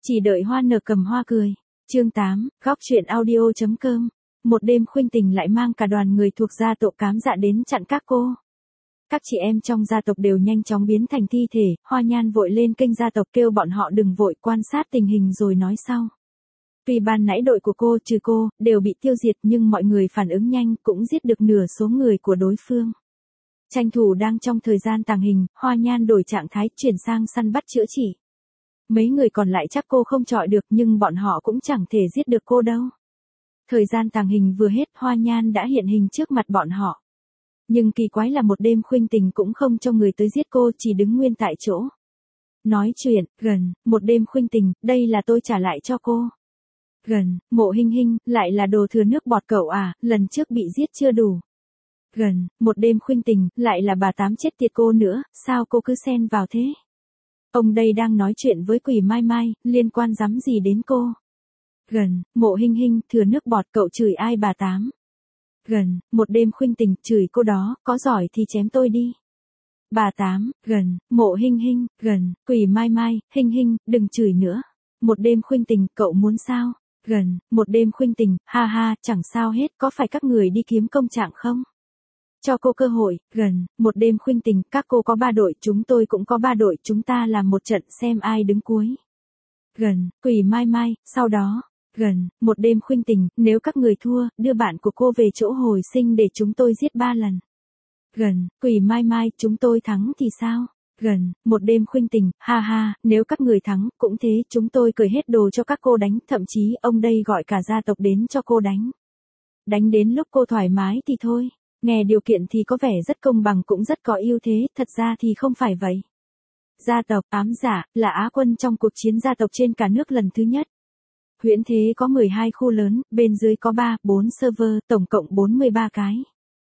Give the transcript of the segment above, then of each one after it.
Chỉ đợi hoa nở cầm hoa cười. Chương 8, góc truyện audio.com. Một đêm Khuynh Tình lại mang cả đoàn người thuộc gia tộc Cám Dạ đến chặn các cô. Các chị em trong gia tộc đều nhanh chóng biến thành thi thể, Hoa Nhan vội lên kênh gia tộc kêu bọn họ đừng vội, quan sát tình hình rồi nói sau. Tuy ban nãy đội của cô trừ cô, đều bị tiêu diệt nhưng mọi người phản ứng nhanh cũng giết được nửa số người của đối phương. Tranh thủ đang trong thời gian tàng hình, Hoa Nhan đổi trạng thái chuyển sang săn bắt chữa trị. Mấy người còn lại chắc cô không chọi được nhưng bọn họ cũng chẳng thể giết được cô đâu. Thời gian tàng hình vừa hết, Hoa Nhan đã hiện hình trước mặt bọn họ. Nhưng kỳ quái là một đêm Khuynh Tình cũng không cho người tới giết cô, chỉ đứng nguyên tại chỗ. Nói chuyện, gần, một đêm Khuynh Tình, đây là tôi trả lại cho cô. Gần, Mộ Hinh Hinh, lại là đồ thừa nước bọt cậu à, lần trước bị giết chưa đủ. Gần, một đêm Khuynh Tình, lại là bà Tám chết tiệt cô nữa, sao cô cứ xen vào thế? Ông đây đang nói chuyện với Quỷ Mai Mai, liên quan dắm gì đến cô? Gần, Mộ Hinh Hinh, thừa nước bọt cậu chửi ai bà Tám? Gần, một đêm Khuynh Tình, chửi cô đó, có giỏi thì chém tôi đi. Bà Tám, gần, Mộ Hinh Hinh, gần, Quỷ Mai Mai, Hinh Hinh, đừng chửi nữa. Một đêm Khuynh Tình, cậu muốn sao? Gần, một đêm Khuynh Tình, ha ha, chẳng sao hết, có phải các người đi kiếm công trạng không? Cho cô cơ hội. Gần, một đêm Khuynh Tình, các cô có 3 đội, chúng tôi cũng có 3 đội, chúng ta làm một trận xem ai đứng cuối. Gần, Quỷ Mai Mai, sau đó. Gần, một đêm Khuynh Tình, nếu các người thua, đưa bạn của cô về chỗ hồi sinh để chúng tôi giết 3 lần. Gần, Quỷ Mai Mai, chúng tôi thắng thì sao? Gần, một đêm Khuynh Tình, ha ha, nếu các người thắng, cũng thế, chúng tôi cởi hết đồ cho các cô đánh, thậm chí ông đây gọi cả gia tộc đến cho cô đánh. Đánh đến lúc cô thoải mái thì thôi. Nghe điều kiện thì có vẻ rất công bằng cũng rất có ưu thế, thật ra thì không phải vậy. Gia tộc Ám Dạ là Á quân trong cuộc chiến gia tộc trên cả nước lần thứ nhất. Huyễn Thế có 12 khu lớn, bên dưới có 3, 4 server, tổng cộng 43 cái.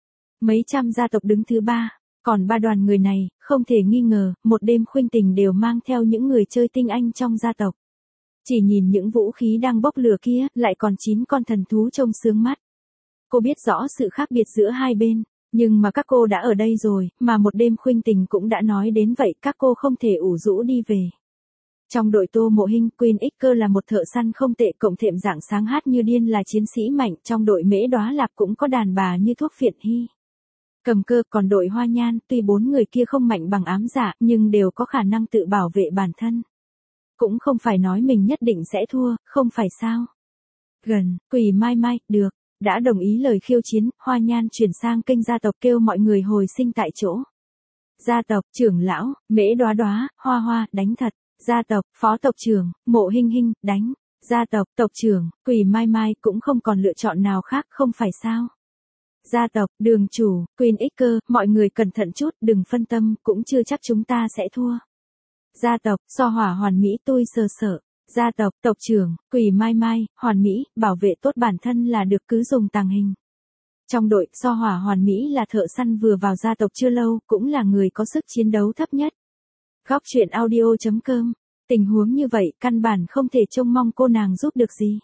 Mấy trăm gia tộc đứng thứ 3, còn 3 đoàn người này, không thể nghi ngờ, một đêm Khuynh Tình đều mang theo những người chơi tinh anh trong gia tộc. Chỉ nhìn những vũ khí đang bốc lửa kia, lại còn 9 con thần thú trông sướng mắt. Cô biết rõ sự khác biệt giữa hai bên, nhưng mà các cô đã ở đây rồi, mà một đêm Khuynh Tình cũng đã nói đến vậy, các cô không thể ủ rũ đi về. Trong đội Tô Mộ Hinh, Queen X là một thợ săn không tệ, cộng thêm dạng sáng hát như điên là chiến sĩ mạnh, trong đội Mễ Đóa Lạc cũng có đàn bà như thuốc phiện hy. Cầm Cơ, còn đội Hoa Nhan, tuy 4 người kia không mạnh bằng Ám Dạ, nhưng đều có khả năng tự bảo vệ bản thân. Cũng không phải nói mình nhất định sẽ thua, không phải sao? Gần, Quỷ Mai Mai, được. Đã đồng ý lời khiêu chiến, Hoa Nhan chuyển sang kênh gia tộc kêu mọi người hồi sinh tại chỗ. Gia tộc, trưởng lão, Mễ Đóa Đóa, Hoa Hoa, đánh thật. Gia tộc, phó tộc trưởng, Mộ Hinh Hinh, đánh. Gia tộc, tộc trưởng, Quỷ Mai Mai cũng không còn lựa chọn nào khác, không phải sao. Gia tộc, đường chủ, Queen X, mọi người cẩn thận chút, đừng phân tâm, cũng chưa chắc chúng ta sẽ thua. Gia tộc, So Hỏa Hoàn Mỹ, tôi sờ sợ. Gia tộc, tộc trưởng, Quỷ Mai Mai, Hoàn Mỹ, bảo vệ tốt bản thân là được, cứ dùng tàng hình. Trong đội, So Hỏa Hoàn Mỹ là thợ săn vừa vào gia tộc chưa lâu, cũng là người có sức chiến đấu thấp nhất. Góc truyện audio.com. Tình huống như vậy, căn bản không thể trông mong cô nàng giúp được gì.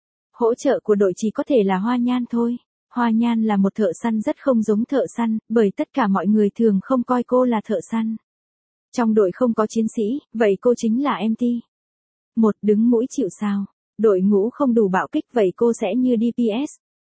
Hỗ trợ của đội chỉ có thể là Hoa Nhan thôi. Hoa Nhan là một thợ săn rất không giống thợ săn, bởi tất cả mọi người thường không coi cô là thợ săn. Trong đội không có chiến sĩ, vậy cô chính là MT. 1. Đứng mũi chịu sào. Đội ngũ không đủ bạo kích, vậy cô sẽ như DPS.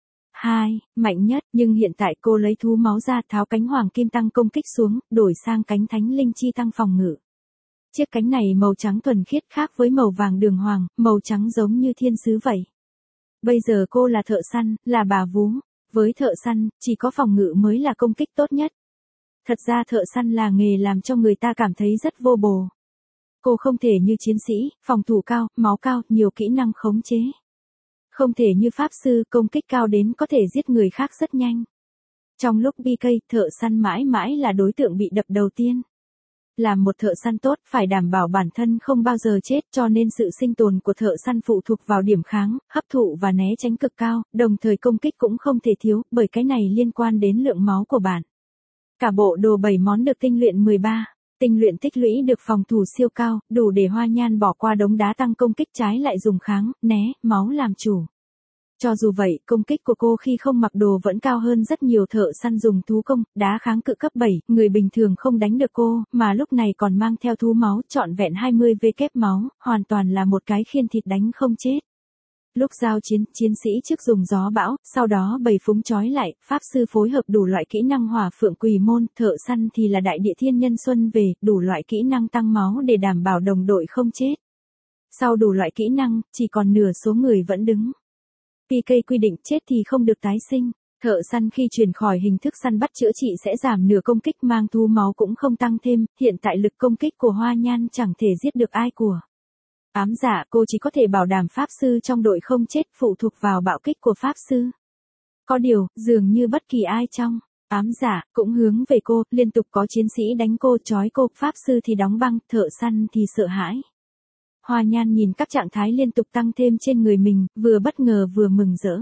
2. Mạnh nhất, nhưng hiện tại cô lấy thú máu ra, tháo cánh hoàng kim tăng công kích xuống, đổi sang cánh thánh linh chi tăng phòng ngự. Chiếc cánh này màu trắng thuần khiết khác với màu vàng đường hoàng, màu trắng giống như thiên sứ vậy. Bây giờ cô là thợ săn, là bà vú. Với thợ săn, chỉ có phòng ngự mới là công kích tốt nhất. Thật ra thợ săn là nghề làm cho người ta cảm thấy rất vô bổ. Cô không thể như chiến sĩ, phòng thủ cao, máu cao, nhiều kỹ năng khống chế. Không thể như pháp sư, công kích cao đến có thể giết người khác rất nhanh. Trong lúc PK, thợ săn mãi mãi là đối tượng bị đập đầu tiên. Làm một thợ săn tốt, phải đảm bảo bản thân không bao giờ chết, cho nên sự sinh tồn của thợ săn phụ thuộc vào điểm kháng, hấp thụ và né tránh cực cao, đồng thời công kích cũng không thể thiếu, bởi cái này liên quan đến lượng máu của bạn. Cả bộ đồ 7 món được tinh luyện 13. Tinh luyện tích lũy được phòng thủ siêu cao, đủ để Hoa Nhan bỏ qua đống đá tăng công kích, trái lại dùng kháng, né, máu làm chủ. Cho dù vậy, công kích của cô khi không mặc đồ vẫn cao hơn rất nhiều thợ săn dùng thú công, đá kháng cự cấp 7, người bình thường không đánh được cô, mà lúc này còn mang theo thú máu trọn vẹn 20 vk máu, hoàn toàn là một cái khiên thịt đánh không chết. Lúc giao chiến, chiến sĩ trước dùng gió bão, sau đó bầy phúng trói lại, pháp sư phối hợp đủ loại kỹ năng hỏa phượng quỷ môn, thợ săn thì là đại địa thiên nhân xuân về, đủ loại kỹ năng tăng máu để đảm bảo đồng đội không chết. Sau đủ loại kỹ năng, chỉ còn nửa số người vẫn đứng. PK quy định chết thì không được tái sinh. Thợ săn khi chuyển khỏi hình thức săn bắt chữa trị sẽ giảm nửa công kích, mang thú máu cũng không tăng thêm, hiện tại lực công kích của Hoa Nhan chẳng thể giết được ai của. Ám dạ, cô chỉ có thể bảo đảm pháp sư trong đội không chết, phụ thuộc vào bạo kích của pháp sư. Có điều, dường như bất kỳ ai trong ám dạ cũng hướng về cô, liên tục có chiến sĩ đánh cô, trói cô, pháp sư thì đóng băng, thợ săn thì sợ hãi. Hoa Nhan nhìn các trạng thái liên tục tăng thêm trên người mình, vừa bất ngờ vừa mừng rỡ.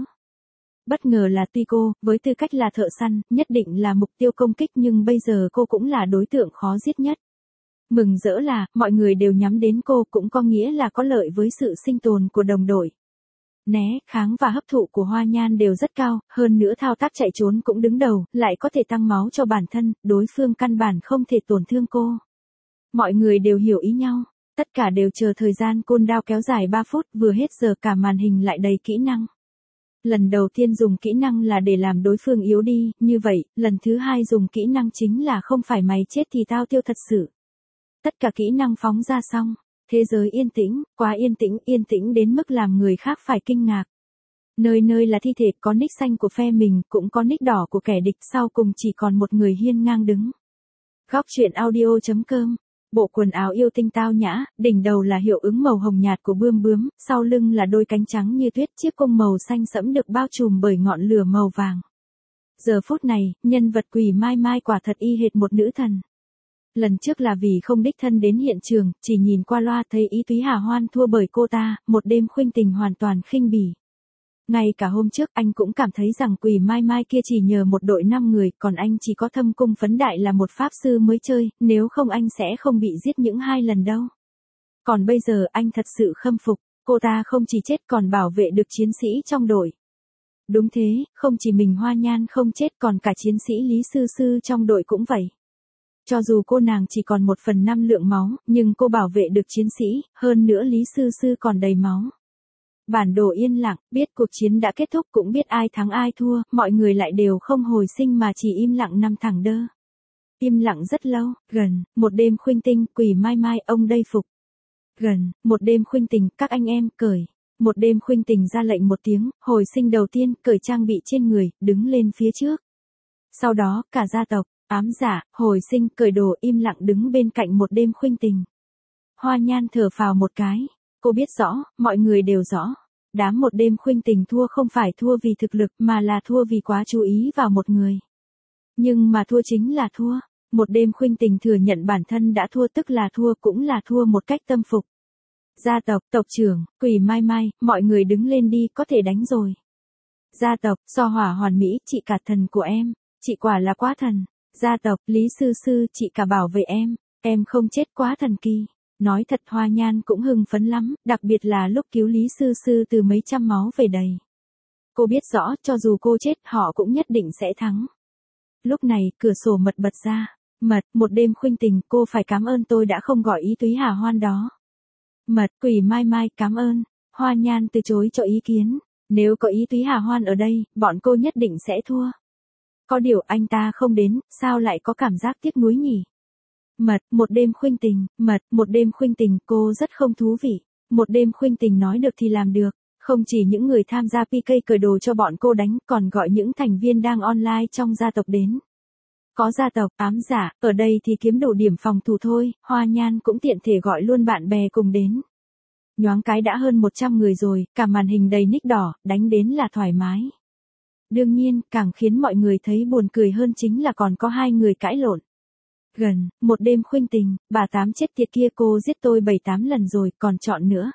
Bất ngờ là tuy cô, với tư cách là thợ săn, nhất định là mục tiêu công kích, nhưng bây giờ cô cũng là đối tượng khó giết nhất. Mừng rỡ là, mọi người đều nhắm đến cô, cũng có nghĩa là có lợi với sự sinh tồn của đồng đội. Né, kháng và hấp thụ của Hoa Nhan đều rất cao, hơn nữa thao tác chạy trốn cũng đứng đầu, lại có thể tăng máu cho bản thân, đối phương căn bản không thể tổn thương cô. Mọi người đều hiểu ý nhau, tất cả đều chờ thời gian cooldown kéo dài 3 phút, vừa hết giờ cả màn hình lại đầy kỹ năng. Lần đầu tiên dùng kỹ năng là để làm đối phương yếu đi, như vậy, lần thứ hai dùng kỹ năng chính là không phải mày chết thì tao tiêu thật sự. Tất cả kỹ năng phóng ra xong, thế giới yên tĩnh, quá yên tĩnh đến mức làm người khác phải kinh ngạc. Nơi nơi là thi thể, có nick xanh của phe mình, cũng có nick đỏ của kẻ địch, sau cùng chỉ còn một người hiên ngang đứng. Góc truyện audio.com. Bộ quần áo yêu tinh tao nhã, đỉnh đầu là hiệu ứng màu hồng nhạt của bươm bướm, sau lưng là đôi cánh trắng như tuyết, chiếc cung màu xanh sẫm được bao trùm bởi ngọn lửa màu vàng. Giờ phút này, nhân vật Quỷ Mai Mai quả thật y hệt một nữ thần. Lần trước là vì không đích thân đến hiện trường, chỉ nhìn qua loa thấy Ý Túy Hà Hoan thua bởi cô ta, một đêm khuynh tình hoàn toàn khinh bỉ. Ngay cả hôm trước anh cũng cảm thấy rằng Quỷ Mai Mai kia chỉ nhờ một đội 5 người, còn anh chỉ có Thâm Cung Phấn Đại là một pháp sư mới chơi, nếu không anh sẽ không bị giết những 2 lần đâu. Còn bây giờ anh thật sự khâm phục, cô ta không chỉ chết còn bảo vệ được chiến sĩ trong đội. Đúng thế, không chỉ mình Hoa Nhan không chết còn cả chiến sĩ Lý Sư Sư trong đội cũng vậy. Cho dù cô nàng chỉ còn 1/5 lượng máu, nhưng cô bảo vệ được chiến sĩ, hơn nữa Lý Sư Sư còn đầy máu. Bản đồ yên lặng, biết cuộc chiến đã kết thúc, cũng biết ai thắng ai thua, mọi người lại đều không hồi sinh mà chỉ im lặng nằm thẳng đơ. Im lặng rất lâu, gần, một đêm khuynh tinh, Quỷ Mai Mai, ông đây phục. Gần, một đêm khuynh tình, các anh em, cởi. Một đêm khuynh tình ra lệnh một tiếng, hồi sinh đầu tiên, cởi trang bị trên người, đứng lên phía trước. Sau đó, cả gia tộc, ám giả, hồi sinh, cởi đồ, im lặng đứng bên cạnh một đêm khuynh tình. Hoa Nhan thở phào một cái. Cô biết rõ, mọi người đều rõ. Đám một đêm khuynh tình thua không phải thua vì thực lực mà là thua vì quá chú ý vào một người. Nhưng mà thua chính là thua. Một đêm khuynh tình thừa nhận bản thân đã thua, tức là thua, cũng là thua một cách tâm phục. Gia tộc, tộc trưởng, Quỷ Mai Mai, mọi người đứng lên đi, có thể đánh rồi. Gia tộc, So Hỏa hoàn mỹ, chị cả thần của em. Chị quả là quá thần. Gia tộc, Lý Sư Sư, chị cả bảo vệ em không chết, quá thần kỳ. Nói thật Hoa Nhan cũng hưng phấn lắm, đặc biệt là lúc cứu Lý Sư Sư từ mấy trăm máu về đầy. Cô biết rõ, cho dù cô chết, họ cũng nhất định sẽ thắng. Lúc này, cửa sổ mật bật ra. Mật, một đêm khuynh tình, cô phải cảm ơn tôi đã không gọi Ý Túy Hà Hoan đó. Mật, Quỷ Mai Mai, cảm ơn. Hoa Nhan từ chối cho ý kiến. Nếu có Ý Túy Hà Hoan ở đây, bọn cô nhất định sẽ thua. Có điều anh ta không đến, sao lại có cảm giác tiếc nuối nhỉ? Mật, một đêm khuynh tình, mật, một đêm khuynh tình, cô rất không thú vị. Một đêm khuynh tình nói được thì làm được, không chỉ những người tham gia PK cởi đồ cho bọn cô đánh, còn gọi những thành viên đang online trong gia tộc đến. Có gia tộc, ám giả, ở đây thì kiếm đủ điểm phòng thủ thôi, Hoa Nhan cũng tiện thể gọi luôn bạn bè cùng đến. Nhoáng cái đã hơn 100 người rồi, cả màn hình đầy nick đỏ, đánh đến là thoải mái. Đương nhiên, càng khiến mọi người thấy buồn cười hơn chính là còn có 2 người cãi lộn. Gần, một đêm khuynh tình, bà Tám chết tiệt kia, cô giết tôi 7-8 lần rồi, còn chọn nữa.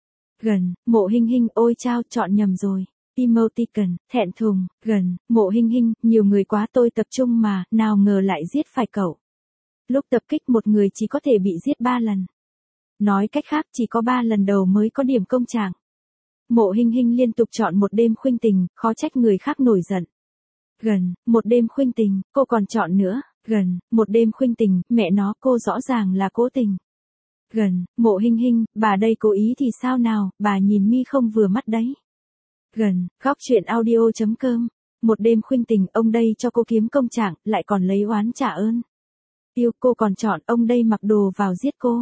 Gần, Mộ Hinh Hinh, ôi chao, chọn nhầm rồi. Emoticon, thẹn thùng, gần, Mộ Hinh Hinh, nhiều người quá tôi tập trung mà, nào ngờ lại giết phải cậu. Lúc tập kích một người chỉ có thể bị giết 3 lần. Nói cách khác chỉ có 3 lần đầu mới có điểm công trạng. Mộ Hinh Hinh liên tục chọn một đêm khuynh tình, khó trách người khác nổi giận. Gần, một đêm khuynh tình, cô còn chọn nữa. Gần, một đêm khuynh tình, mẹ nó, cô rõ ràng là cố tình. Gần, Mộ Hinh Hinh, bà đây cố ý thì sao nào, bà nhìn mi không vừa mắt đấy. Gần, góc chuyện audio.com. Một đêm khuynh tình, ông đây cho cô kiếm công trạng, lại còn lấy oán trả ơn. Yêu, cô còn chọn ông đây mặc đồ vào giết cô.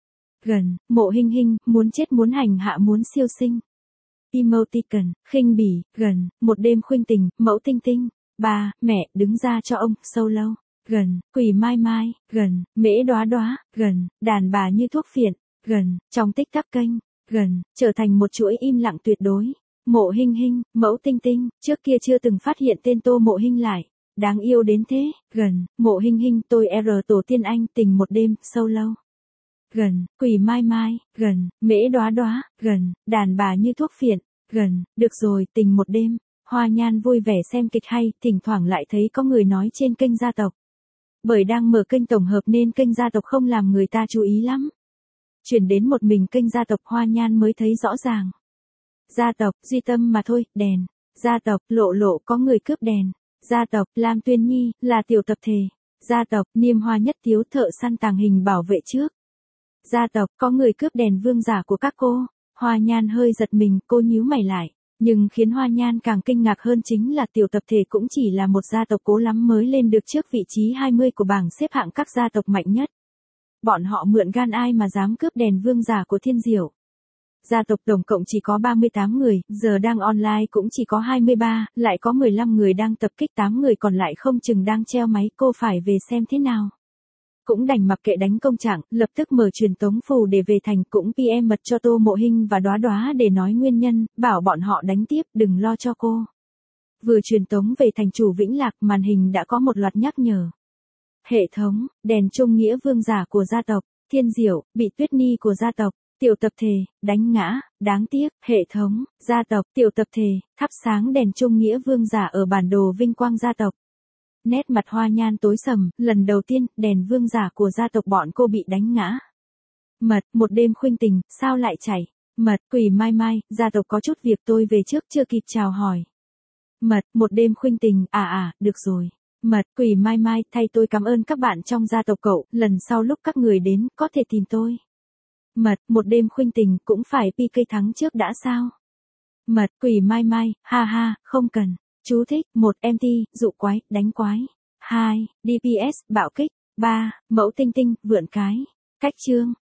Gần, Mộ Hinh Hinh, muốn chết muốn hành hạ muốn siêu sinh. Emoticon, khinh bỉ. Gần, một đêm khuynh tình, mẫu tinh tinh. Ba, mẹ, đứng ra cho ông, solo. Gần, quỷ mai mai. Gần, mễ đóa đóa. Gần, đàn bà như thuốc phiện. Gần, trong tích tắc kênh. Gần, trở thành một chuỗi im lặng tuyệt đối. Mộ Hinh Hinh, mẫu tinh tinh, trước kia chưa từng phát hiện tên Tô Mộ Hinh lại. Đáng yêu đến thế. Gần, Mộ Hinh Hinh, tôi tổ tiên anh, tình một đêm, solo. Gần, quỷ mai mai. Gần, mễ đóa đóa. Gần, đàn bà như thuốc phiện. Gần, được rồi, tình một đêm. Hoa Nhan vui vẻ xem kịch hay, thỉnh thoảng lại thấy có người nói trên kênh gia tộc. Bởi đang mở kênh tổng hợp nên kênh gia tộc không làm người ta chú ý lắm. Chuyển đến một mình kênh gia tộc Hoa Nhan mới thấy rõ ràng. Gia tộc, Duy Tâm mà thôi, đèn. Gia tộc, Lộ Lộ có người cướp đèn. Gia tộc, Lam Tuyên Nhi, là tiểu tập thể. Gia tộc, Niêm Hoa Nhất Thiếu thợ săn tàng hình bảo vệ trước. Gia tộc, có người cướp đèn vương giả của các cô. Hoa Nhan hơi giật mình, cô nhíu mày lại. Nhưng khiến Hoa Nhan càng kinh ngạc hơn chính là tiểu tập thể cũng chỉ là một gia tộc cố lắm mới lên được trước vị trí 20 của bảng xếp hạng các gia tộc mạnh nhất. Bọn họ mượn gan ai mà dám cướp đèn vương giả của Thiên Diệu. Gia tộc tổng cộng chỉ có 38 người, giờ đang online cũng chỉ có 23, lại có 15 người đang tập kích 8 người còn lại không chừng đang treo máy, cô phải về xem thế nào. Cũng đành mặc kệ đánh công trạng, lập tức mở truyền tống phù để về thành, cũng PM mật cho Tô Mộ Hinh và Đóa Đóa để nói nguyên nhân, bảo bọn họ đánh tiếp, đừng lo cho cô. Vừa truyền tống về thành chủ Vĩnh Lạc, màn hình đã có một loạt nhắc nhở. Hệ thống, đèn trung nghĩa vương giả của gia tộc, Thiên Diệu, bị Tuyết Ni của gia tộc, tiểu tập thể, đánh ngã, đáng tiếc, hệ thống, gia tộc, tiểu tập thể, thắp sáng đèn trung nghĩa vương giả ở bản đồ vinh quang gia tộc. Nét mặt Hoa Nhan tối sầm, lần đầu tiên, đèn vương giả của gia tộc bọn cô bị đánh ngã. Mật, một đêm khuynh tình, sao lại chảy? Mật, quỷ mai mai, gia tộc có chút việc tôi về trước chưa kịp chào hỏi. Mật, một đêm khuynh tình, được rồi. Mật, quỷ mai mai, thay tôi cảm ơn các bạn trong gia tộc cậu, lần sau lúc các người đến, có thể tìm tôi. Mật, một đêm khuynh tình, cũng phải PK thắng trước đã sao? Mật, quỷ mai mai, ha ha, không cần. Chú thích, 1. MT, dụ quái, đánh quái. 2. DPS, bạo kích. 3. Mẫu tinh tinh, vượn cái. Cách chương.